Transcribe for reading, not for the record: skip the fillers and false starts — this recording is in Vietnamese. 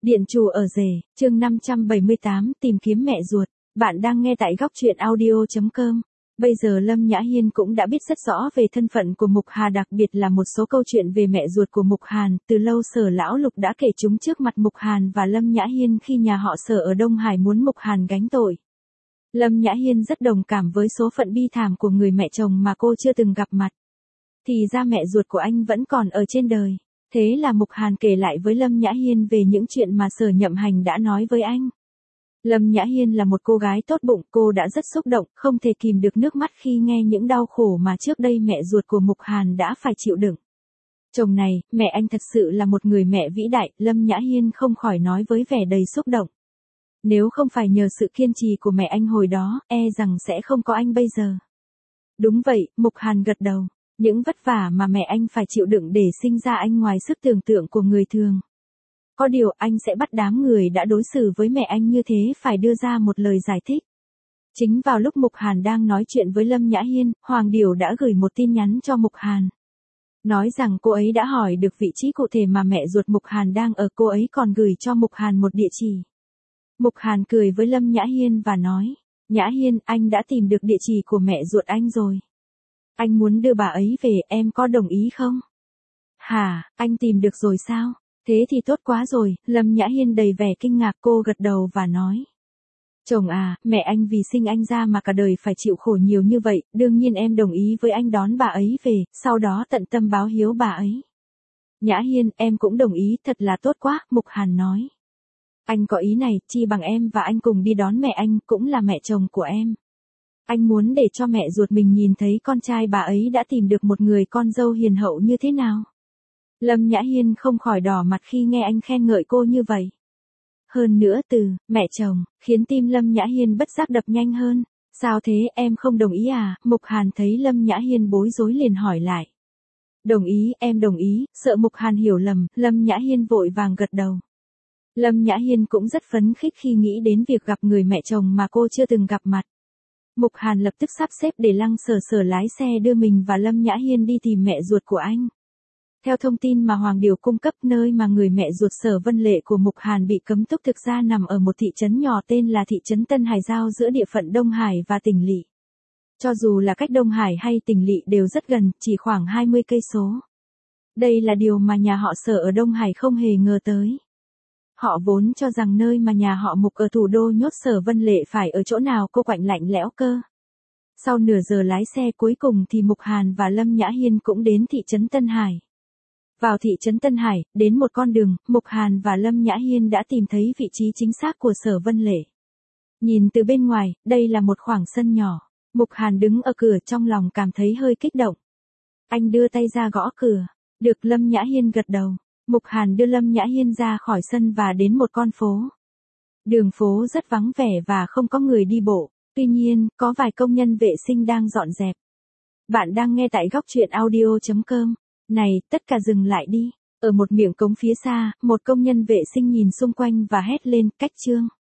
Điện chủ ở rể, chương 578, tìm kiếm mẹ ruột. Bạn đang nghe tại góc truyện audio.com. Bây giờ Lâm Nhã Hiên cũng đã biết rất rõ về thân phận của Mục Hà, đặc biệt là một số câu chuyện về mẹ ruột của Mục Hàn. Từ lâu Sở Lão Lục đã kể chúng trước mặt Mục Hàn và Lâm Nhã Hiên khi nhà họ Sở ở Đông Hải muốn Mục Hàn gánh tội. Lâm Nhã Hiên rất đồng cảm với số phận bi thảm của người mẹ chồng mà cô chưa từng gặp mặt. Thì ra mẹ ruột của anh vẫn còn ở trên đời. Thế là Mục Hàn kể lại với Lâm Nhã Hiên về những chuyện mà Sở Nhậm Hành đã nói với anh. Lâm Nhã Hiên là một cô gái tốt bụng, cô đã rất xúc động, không thể kìm được nước mắt khi nghe những đau khổ mà trước đây mẹ ruột của Mục Hàn đã phải chịu đựng. Chồng này, mẹ anh thật sự là một người mẹ vĩ đại, Lâm Nhã Hiên không khỏi nói với vẻ đầy xúc động. Nếu không phải nhờ sự kiên trì của mẹ anh hồi đó, rằng sẽ không có anh bây giờ. Đúng vậy, Mục Hàn gật đầu. Những vất vả mà mẹ anh phải chịu đựng để sinh ra anh ngoài sức tưởng tượng của người thường. Có điều anh sẽ bắt đám người đã đối xử với mẹ anh như thế phải đưa ra một lời giải thích. Chính vào lúc Mục Hàn đang nói chuyện với Lâm Nhã Hiên, Hoàng Điểu đã gửi một tin nhắn cho Mục Hàn. Nói rằng cô ấy đã hỏi được vị trí cụ thể mà mẹ ruột Mục Hàn đang ở, cô ấy còn gửi cho Mục Hàn một địa chỉ. Mục Hàn cười với Lâm Nhã Hiên và nói, Nhã Hiên, anh đã tìm được địa chỉ của mẹ ruột anh rồi. Anh muốn đưa bà ấy về, em có đồng ý không? Hả, anh tìm được rồi sao? Thế thì tốt quá rồi, Lâm Nhã Hiên đầy vẻ kinh ngạc, cô gật đầu và nói. Chồng à, mẹ anh vì sinh anh ra mà cả đời phải chịu khổ nhiều như vậy, đương nhiên em đồng ý với anh đón bà ấy về, sau đó tận tâm báo hiếu bà ấy. Nhã Hiên, em cũng đồng ý, thật là tốt quá, Mục Hàn nói. Anh có ý này, chi bằng em và anh cùng đi đón mẹ anh, cũng là mẹ chồng của em. Anh muốn để cho mẹ ruột mình nhìn thấy con trai bà ấy đã tìm được một người con dâu hiền hậu như thế nào. Lâm Nhã Hiên không khỏi đỏ mặt khi nghe anh khen ngợi cô như vậy. Hơn nữa từ mẹ chồng khiến tim Lâm Nhã Hiên bất giác đập nhanh hơn. Sao thế, em không đồng ý à? Mục Hàn thấy Lâm Nhã Hiên bối rối liền hỏi lại. Đồng ý, em đồng ý. Sợ Mục Hàn hiểu lầm, Lâm Nhã Hiên vội vàng gật đầu. Lâm Nhã Hiên cũng rất phấn khích khi nghĩ đến việc gặp người mẹ chồng mà cô chưa từng gặp mặt. Mục Hàn lập tức sắp xếp để Lăng Sở lái xe đưa mình và Lâm Nhã Hiên đi tìm mẹ ruột của anh. Theo thông tin mà Hoàng Điểu cung cấp, nơi mà người mẹ ruột Sở Vân Lệ của Mục Hàn bị cấm túc thực ra nằm ở một thị trấn nhỏ tên là thị trấn Tân Hải, giao giữa địa phận Đông Hải và Tỉnh Lỵ. Cho dù là cách Đông Hải hay Tỉnh Lỵ đều rất gần, chỉ khoảng 20 cây số. Đây là điều mà nhà họ Sở ở Đông Hải không hề ngờ tới. Họ vốn cho rằng nơi mà nhà họ Mục ở thủ đô nhốt Sở Vân Lệ phải ở chỗ nào cô quạnh lạnh lẽo cơ. Sau nửa giờ lái xe cuối cùng thì Mục Hàn và Lâm Nhã Hiên cũng đến thị trấn Tân Hải. Vào thị trấn Tân Hải, đến một con đường, Mục Hàn và Lâm Nhã Hiên đã tìm thấy vị trí chính xác của Sở Vân Lệ. Nhìn từ bên ngoài, đây là một khoảng sân nhỏ. Mục Hàn đứng ở cửa trong lòng cảm thấy hơi kích động. Anh đưa tay ra gõ cửa. Được, Lâm Nhã Hiên gật đầu. Mục Hàn đưa Lâm Nhã Hiên ra khỏi sân và đến một con phố. Đường phố rất vắng vẻ và không có người đi bộ, tuy nhiên, có vài công nhân vệ sinh đang dọn dẹp. Bạn đang nghe tại góc truyện audio.com. Này, tất cả dừng lại đi. Ở một miệng cống phía xa, một công nhân vệ sinh nhìn xung quanh và hét lên, Cách Trương.